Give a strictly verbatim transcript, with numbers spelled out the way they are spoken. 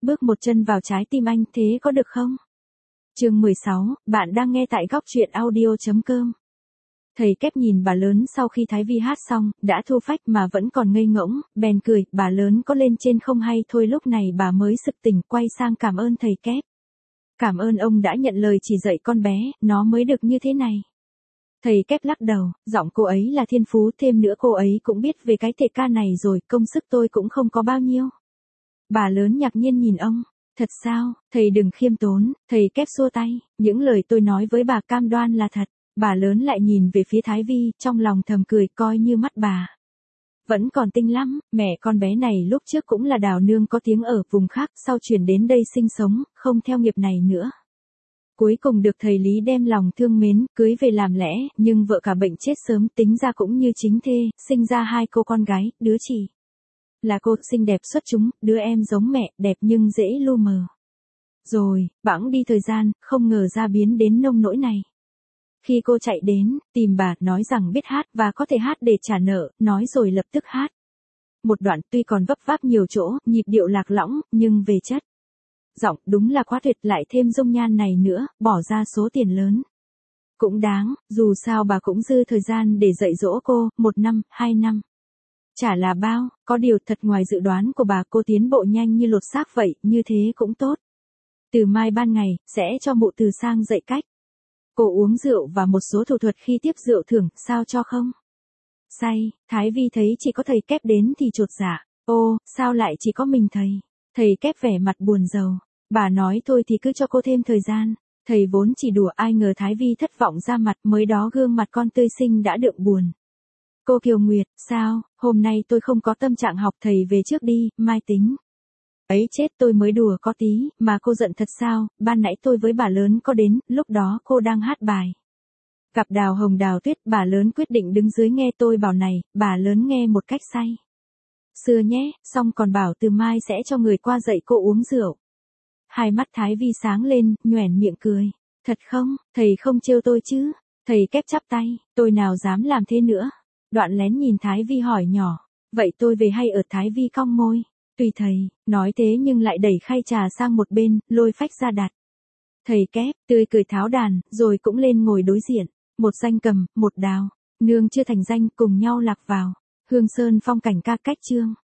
bước một chân vào trái tim anh, thế có được không? Chương mười sáu, bạn đang nghe tại góc truyện audio chấm com. Thầy Kép nhìn bà lớn sau khi Thái Vi hát xong, đã thu phách mà vẫn còn ngây ngỗng, bèn cười, bà lớn có lên trên không hay thôi. Lúc này bà mới sực tỉnh, quay sang cảm ơn thầy Kép. Cảm ơn ông đã nhận lời chỉ dạy con bé, nó mới được như thế này. Thầy Kép lắc đầu, giọng cô ấy là thiên phú, thêm nữa cô ấy cũng biết về cái thể ca này rồi, công sức tôi cũng không có bao nhiêu. Bà lớn ngạc nhiên nhìn ông. Thật sao, thầy đừng khiêm tốn. Thầy Kép xua tay, những lời tôi nói với bà cam đoan là thật. Bà lớn lại nhìn về phía Thái Vi, trong lòng thầm cười, coi như mắt bà vẫn còn tinh lắm. Mẹ con bé này lúc trước cũng là đào nương có tiếng ở vùng khác, sau chuyển đến đây sinh sống, không theo nghiệp này nữa. Cuối cùng được thầy Lý đem lòng thương mến, cưới về làm lẽ, nhưng vợ cả bệnh chết sớm, tính ra cũng như chính thê, sinh ra hai cô con gái, đứa chỉ là cô xinh đẹp xuất chúng, đứa em giống mẹ, đẹp nhưng dễ lu mờ. Rồi, bẵng đi thời gian, không ngờ ra biến đến nông nỗi này. Khi cô chạy đến, tìm bà, nói rằng biết hát và có thể hát để trả nợ, nói rồi lập tức hát. Một đoạn tuy còn vấp váp nhiều chỗ, nhịp điệu lạc lõng, nhưng về chất giọng đúng là quá tuyệt, lại thêm dung nhan này nữa, bỏ ra số tiền lớn cũng đáng, dù sao bà cũng dư thời gian để dạy dỗ cô, một năm, hai năm. Chả là bao, có điều thật ngoài dự đoán của bà, cô tiến bộ nhanh như lột xác vậy, như thế cũng tốt. Từ mai ban ngày, sẽ cho mụ Từ sang dạy cách cô uống rượu và một số thủ thuật khi tiếp rượu thưởng, sao cho không? Say, Thái Vi thấy chỉ có thầy Kép đến thì chột dạ. Ô, sao lại chỉ có mình thầy? Thầy Kép vẻ mặt buồn rầu. Bà nói thôi thì cứ cho cô thêm thời gian. Thầy vốn chỉ đùa, ai ngờ Thái Vi thất vọng ra mặt, mới đó gương mặt con tươi xinh đã đượm buồn. Cô Kiều Nguyệt, sao, hôm nay tôi không có tâm trạng học, thầy về trước đi, mai tính. Ấy chết, tôi mới đùa có tí, mà cô giận thật sao? Ban nãy tôi với bà lớn có đến, lúc đó cô đang hát bài Gặp Đào Hồng Đào Tuyết, bà lớn quyết định đứng dưới nghe tôi bảo này, bà lớn nghe một cách say sưa nhé, xong còn bảo từ mai sẽ cho người qua dạy cô uống rượu. Hai mắt Thái Vi sáng lên, nhoẻn miệng cười. Thật không, thầy không trêu tôi chứ? Thầy Kép chắp tay, tôi nào dám làm thế nữa. Đoạn lén nhìn Thái Vi hỏi nhỏ, vậy tôi về hay ở? Thái Vi cong môi. Tùy thầy, nói thế nhưng lại đẩy khay trà sang một bên, lôi phách ra đặt. Thầy Kép, tươi cười tháo đàn, rồi cũng lên ngồi đối diện. Một danh cầm, một đào, nương chưa thành danh, cùng nhau lạc vào Hương Sơn phong cảnh ca cách chương.